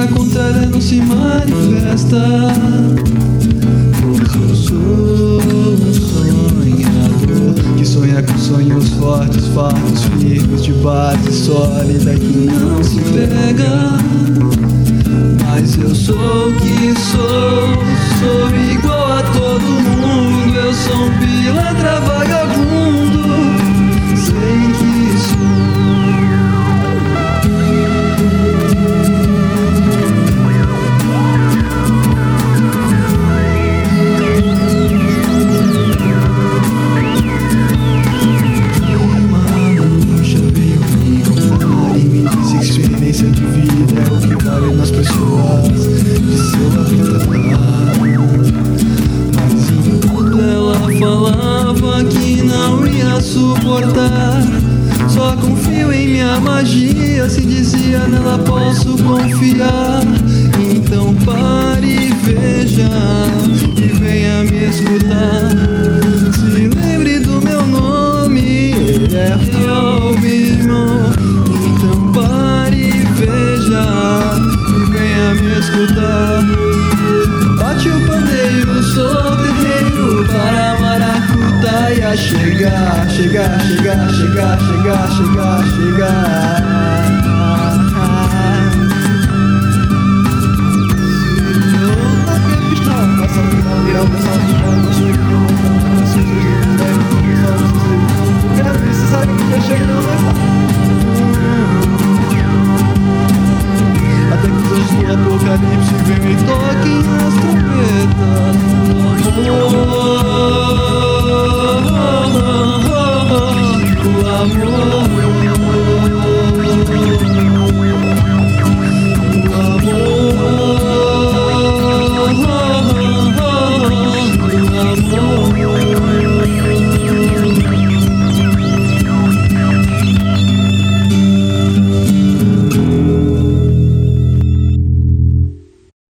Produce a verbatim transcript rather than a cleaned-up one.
força contrária não se manifesta. Pois eu sou um sonhador que sonha com sonhos fortes, fatos firmes, de base sólida que não se pega. Mas eu sou o que sou, sou igual a todo mundo. Eu sou um pilantra vagabundo, sei que sou. De vida é o que vale nas pessoas de seu habitat. Mas enquanto ela falava que não ia suportar, só confio em minha magia, se dizia nela posso confiar. Então pare e veja e venha me escutar. Se lembre do meu nome, ele é real mesmo. Então pare, veja e venha me escutar. Bate o pandeiro, sou terreiro para maracutaia chegar, chegar, chegar, chegar, chegar, chegar, chegar.